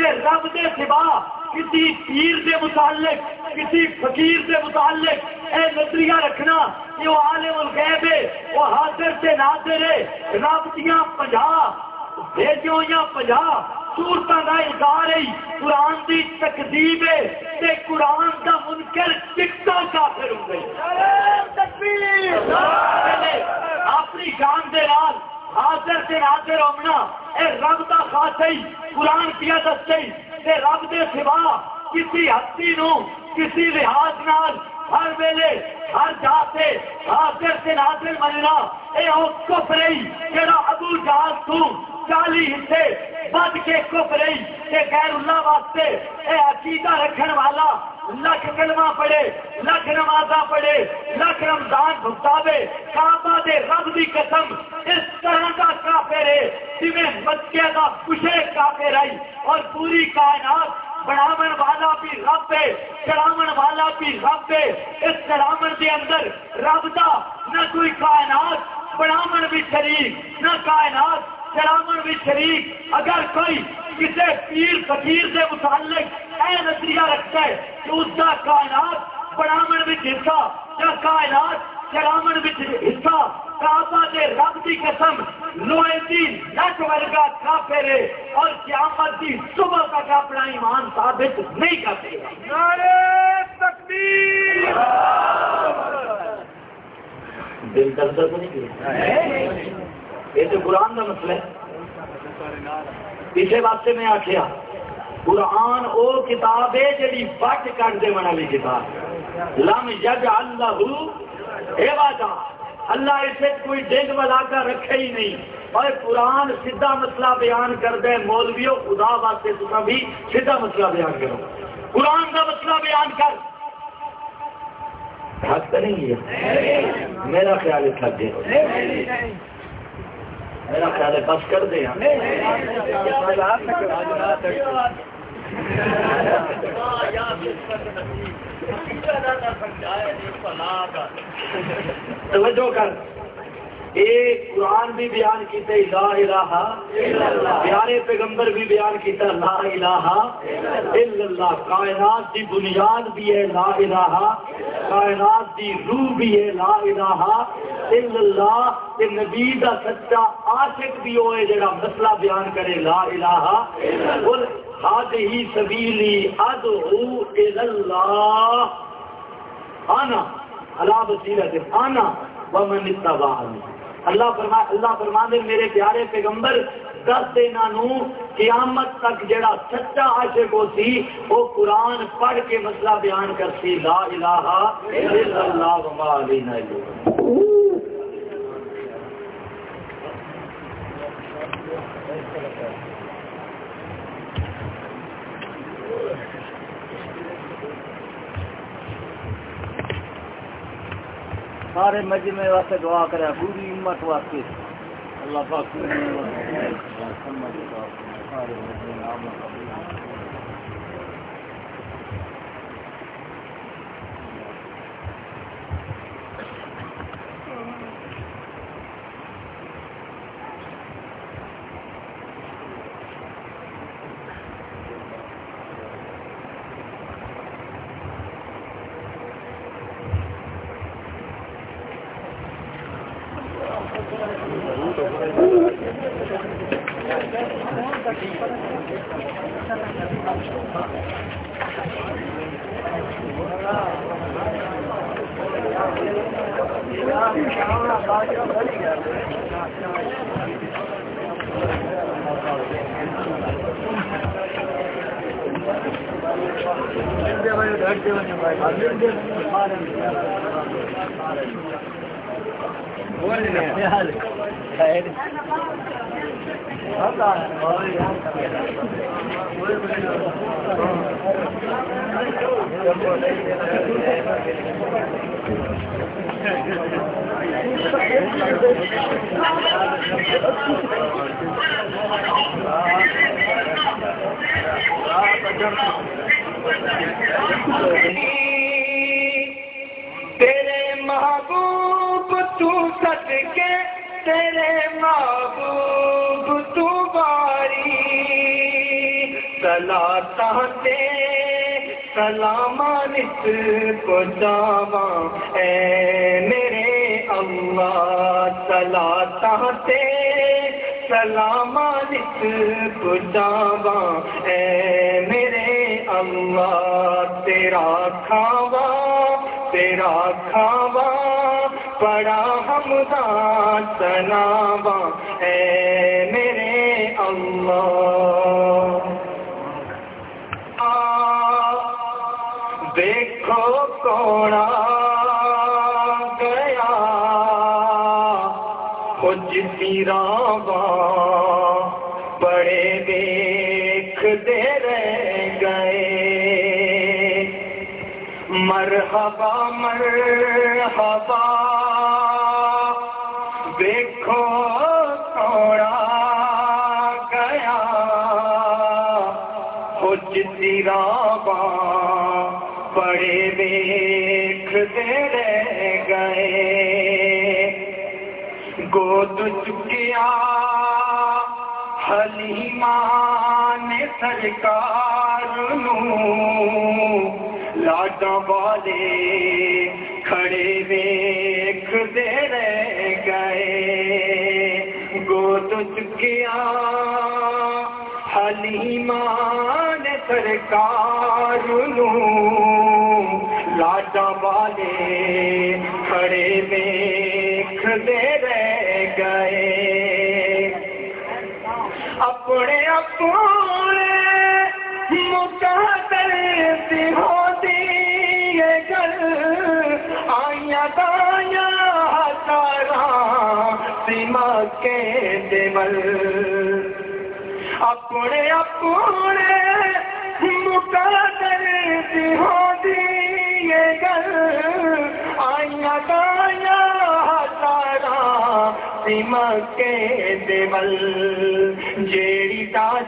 سوا کسی پیر دے متعلق کسی فقیر دے متعلق اے نظریہ رکھنا کہ وہ عالم الغیب ہے، وہ حاضر سے ناظر ہے، رب دیا 50 بھیجو یا 50 سورتاں دا اظہار ہے قرآن دی تکذیب ہے تے قرآن دا منکر چکتا کافر ہو گئی تکبیر اپنی جان دے نال حاضر سے ناظر ہونا اے رب دا خاص ہے قرآن کیا دستے تے رب دے سوا کسی ہستی نو کسی لحاظ نال ہر ویلے ہر جاتے حاضر سے ناظر مننا اے او کفر ہے جڑا ابو جہل تو 40 حصے بد کے کفر ہے کہ غیر اللہ واسطے اے عقیدہ رکھن والا لکھ کلمہ پڑھے لکھ نمازاں پڑھے لکھ رمضان بھگتاوے کعبہ دے رب دی قسم اس طرح کا کافر ہے جویں مکے دا مشرک کافر ہے اور پوری کائنات بڑھاون والا بھی رب ہے چڑھاون والا بھی رب ہے اس چڑھاون کے اندر رب دا نہ کوئی کائنات بڑھاون بھی شریک نہ کائنات چڑھاون بھی شریک اگر کوئی کسی پیر فقیر سے متعلق اے نظریہ رکھتا ہے کہ اس کا کائنات بڑھاون بھی حصہ یا کائنات چڑھاون بھی حصہ کعبہ دے رب دی قسم لوہے دی نٹ ورگا کافر ہے اور قیامت دی صبح تک اپنا ایمان ثابت نہیں کرتے نعرہ تکبیر دل درد نہیں کیا یہ تو قرآن کا مسئلہ ہے اسی واسطے میں آخیا قرآن او کتاب ہے جڑی بٹ کر دے والی کتاب لم یجعل لہ عوجا اللہ اسے کوئی ڈگ بلا کر رکھے ہی نہیں اور قرآن سیدھا مسئلہ بیان کر دے مولویوں خدا واسطے تم بھی سیدھا مسئلہ بیان کرو قرآن کا مسئلہ بیان کر حق کریں گے میرا خیال ہے تھک گئے میرا خیال ہے بس کر دیں توجہ کر ایک قرآن بھی بیان کیتے لا الہ پیارے پیغمبر بھی بیان کیتا لا الہ الا اللہ کائنات دی بنیاد بھی ہے لا الہ کائنات دی روح بھی ہے لا الہ الا اللہ کہ نبی دا سچا عاشق بھی ہوئے جڑا مسئلہ بیان کرے لا الہ قل ہذہ سبیلی ادعو الی اللہ انا علی بصیرۃ انا ومن اتبعنی اللہ فرماندے میرے پیارے پیغمبر دس دینا نو قیامت تک جڑا سچا عاشق ہو سی وہ قرآن پڑھ کے مسئلہ بیان کر سی لا الہ الا اللہ وما علینا الا سارے مجمع واسطے دعا کرے پوری امت واسطے اللہ پاک تیرے محبوب تو صدقے تیرے محبوب تو باری صلاۃ سلامانت کو جاواں اے میرے اللہ صلاۃ سلام پہنچاواں اے میرے اللہ تیرا کھاواں بڑا حمداں سناواں اے میرے اللہ دیکھو کون آ گیا کچھ تیراواں بڑے دیکھتے رہ گئے مرحبا مرحبا دیکھو کون آ گیا کچھ تیراواں بڑے دیکھتے رہ گئے گود چکیا حلیمہ نے سرکار لاڈاں والے کھڑے دیکھتے رہ گئے گود چکیا حلیمہ نے سرکار لاڈاں والے کھڑے دیکھتے رہ گئے اپنے مقدر سے ہوتی ہے گل آئیاں دائیاں ہزاراں سیما کے دیول اپنے مقدر سے ہوتی ہے گل آئیاں دائیاں ہزاراں سیما کے دیول جیڑی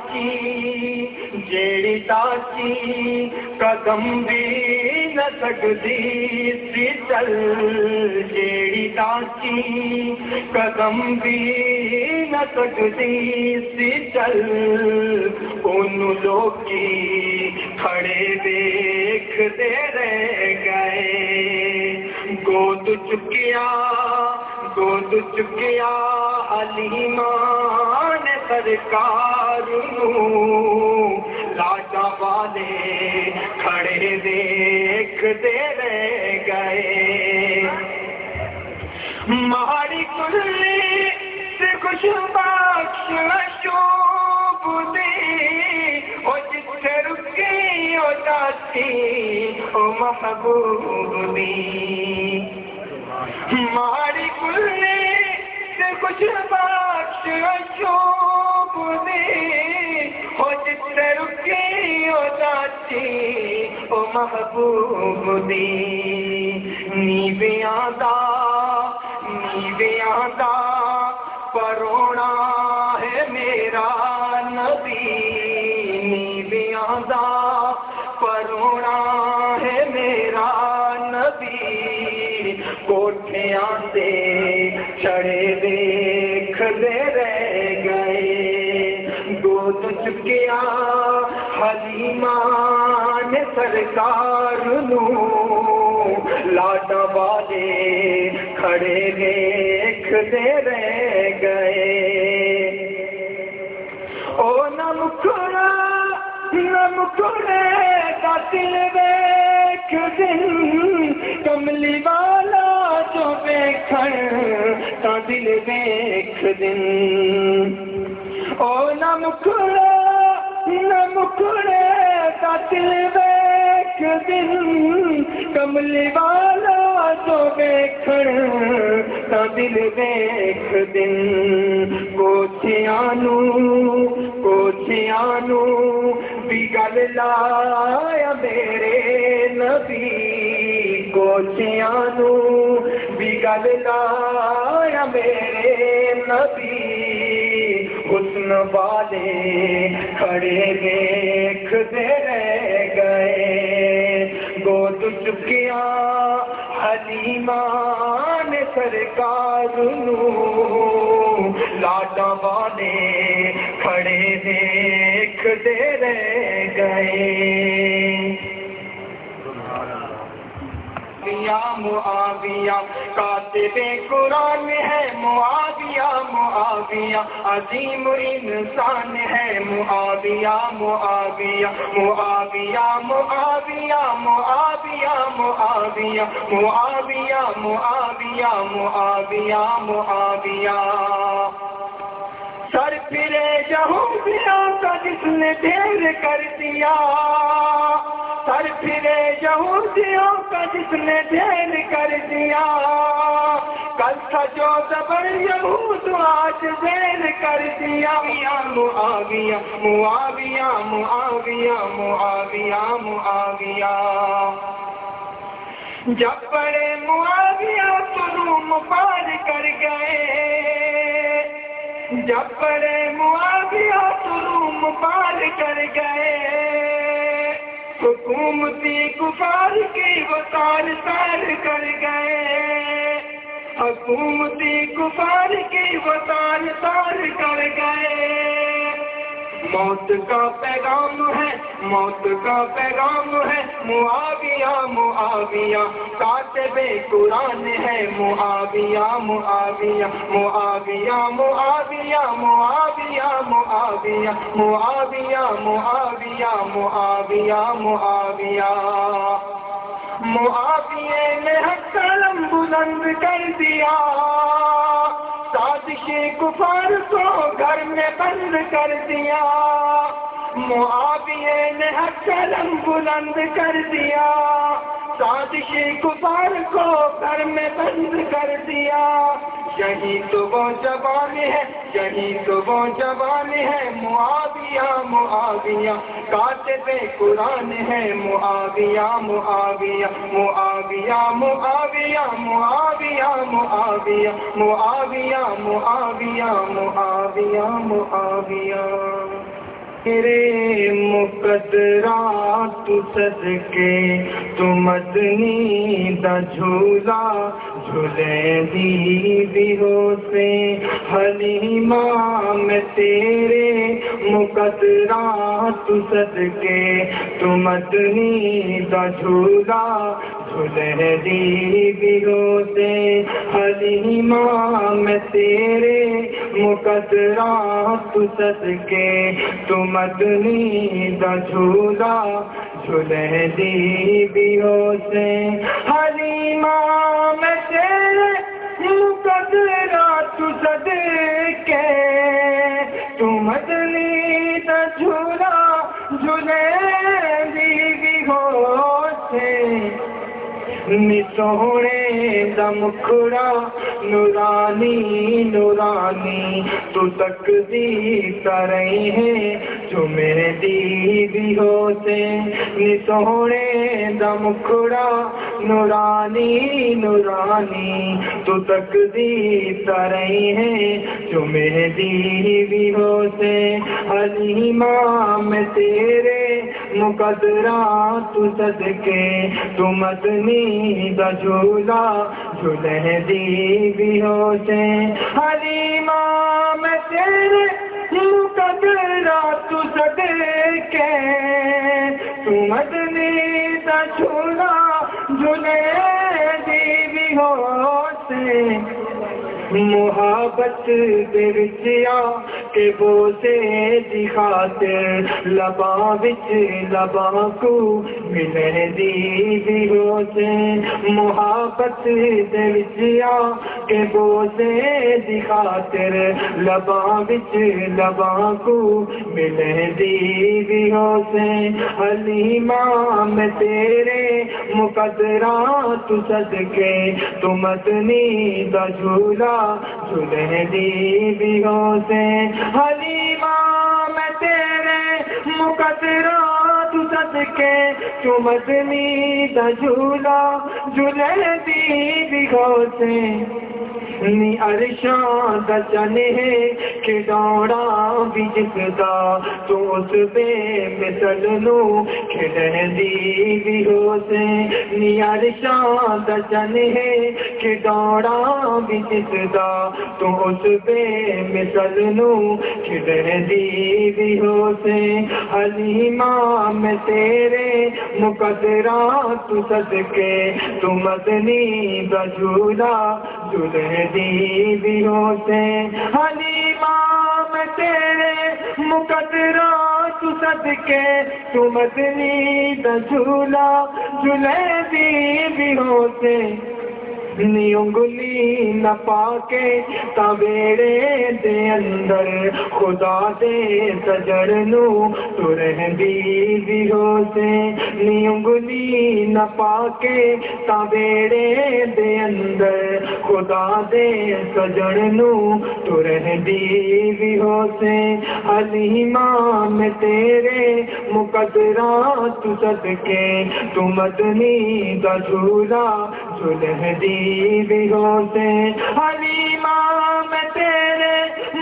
تاچی قدم بھی نہ سکتی سی چل جیڑی تاچی قدم بھی نہ سکتی سی چل انہوں لوگی کھڑے دیکھتے رہ گئے گود چکیا حلیمہ نے سرکار لاڈاں والے کھڑے دیکھتے رہ گئے مہاری کلی سے خوش بخش شوب دی او جتھے رکی او جاتی او محبوب دی مہاری کلی سے خوش بخش شوب دی او جتھے رکی او جاتی او محبوب دی نیویاں دا پرونا ہے میرا نبی نیویاں دا پرونا ہے میرا نبی کوٹھیاں سے چڑھے دیکھتے رہ گئے گود چکیا حلیمہ نے سرکار لاڈاں والے کھڑے دیکھتے رہ گئے او نہ مکھڑے کا دل دیکھ دن کملی والا جو دیکھن کا دل دیکھ دن او نہ مکھڑے کا دل دیکھ دن کملی والا جو دیکھن کا دل دیکھ دن کوچھیاں بھی گل لایا میرے نبی کوچھیاں بھی گل لایا میرے نبی حسن والے کھڑے دیکھتے رہ گئے گود چکیا حلیمہ نے سرکار لاڈاں والے کھڑے دیکھتے رہ گئے یا معاذ معاویہ کاتب قرآن ہے معاویہ معاویہ عظیم انسان ہے معاویہ معاویہ معاویہ معاویہ معاویہ معاویہ معاویہ معاویہ معاویہ معاویہ سر پھرے یہودیوں کا جس نے ڈھیر کر دیا سر پھرے یہودیوں کا جس نے ڈھیر کر دیا کل تھا جو زبر یہود آج زیر کر دیا معاویہ معاویہ معاویہ معاویہ معاویہ جب بڑے معاویہ تو روم پار کر گئے جب بڑے معاویہ تو روم پار کر گئے حکومتی کفار کی وہ تار تار کر گئے حکومتی کفار کی وہ تار تار کر گئے موت کا پیغام ہے موت کا پیغام ہے معاویہ معاویہ کاتب قرآن ہے معاویہ معاویہ معاویہ معاویہ معاویہ معاویہ معاویہ معاویہ معاویہ معاویہ معاویہ نے حق قلم بلند کر دیا سازش کفار کو گھر میں بند کر دیا معاویہ نے حق قلم بلند کر دیا سازش کفار کو گھر میں بند کر دیا یہی تو وہ جوان ہے یہی تو وہ جوان ہے معاویہ معاویہ کاتب قرآن ہے معاویہ معاویہ معاویہ معاویہ معاویہ معاویہ معاویہ معاویہ معاویہ معاویہ تیرے مقدرات صدقے تو مدنی دا جھولا جھولے دی دیروں سے حلیمہ میں تیرے مقدرات صدقے تو مدنی دا جھولا جھولے دی دیروں سے حلیمہ میں تیرے مقدرات صدقے تو مدنی دا جھولا جھولے دی بیوں سے حلیمہ میں تیرے مقدرات صدقے تو مدنی دا جھولا جھولے دی بیوں سے سونے دا مکھڑا نورانی نورانی تو تقدیر کرئی ہے جو میرے دی ہو سے سونے دا مکھڑا نورانی نورانی تو تقدیر کرئی ہے جو میرے دی ہو سے حلیمہ میں تیرے مقدرات صدقے تو مدنی دا جھولا جھولے دی بیوں سے حلیمہ میں تیرے مقدرات صدقے تو مدنی دا جھولا جھولے دی بیوں سے محبت دے وچ آ کے بوسے دی خاطر لباں وچ لباں کو ملے دی ہو سے محبت دے وچ آ کے بوسے دی خاطر لباں وچ لباں کو ملے دی ہو سے حلیمہ میں تیرے مقدرات صدقے تو مدنی دا جھولا جھولے دی بیوں سے حلیمہ میں تیرے مقدرات صدقے تو مدنی دا جھولا جھولے دی بیوں سے نی عرشاں دا چنے کہ دوڑا بھی جس دا تو اس بے مثل نو کھڑن دی بھی ہو سے نی عرشاں دا چنے کہ دوڑا بھی جس دا تو اس بے مثل نو کھڑن دی بھی ہو سے حلیمہ میں تیرے مقدرات تو صدقے تو مدنی دا جھولا جھولے دی بھی ہو سے حلیمہ میں تیرے مقدرات تو صدقے تو مدنی دا جھولا جھولے دی بھی ہو سے نی انگلی نہ پاکے تابیڑے دے اندر خدا دے سجڑنو تو رہندی بھی ہو سے نی انگلی نہ پاکے تابیڑے دے اندر خدا دے سجڑنو تو رہندی بھی ہو سے حلیمہ میں تیرے مقدرات تو صدقے تو مدنی دا جھولا جھولے دی بھی ہو سے حلیمہ میں تیرے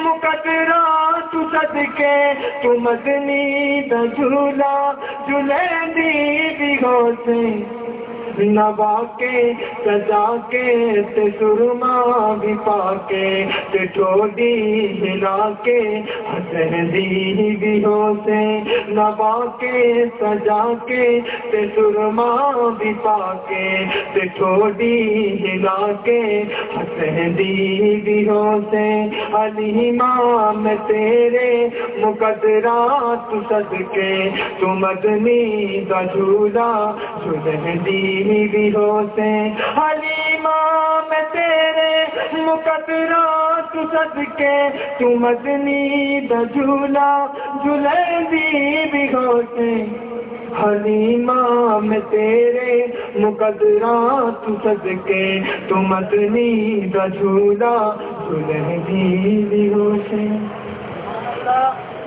مقدرات تو صدقے تو مدنی دا جھولا جھولے دی بھی ہو سے نبا کے سجا کے تے سرما بھی پا کے تے ٹھوڈی ہلا کے حسن دی بھی ہو سے نبا کے سجا کے تے سرما بھی پا کے تے ٹھوڈی ہلا کے حسن دی بھی ہو سے حلیمہ میں تیرے مقدرات تو صدقے تو مدنی دا جھولا جھولے دی بھی ہو سے حلیمہ میں تیرے مقدرات تو صدقے تو مدنی دا جھولا جھولے دی بھی ہو سے حلیمہ میں تیرے مقدرات تو صدقے تو مدنی دا جھولا جھولے دی بھی ہو سے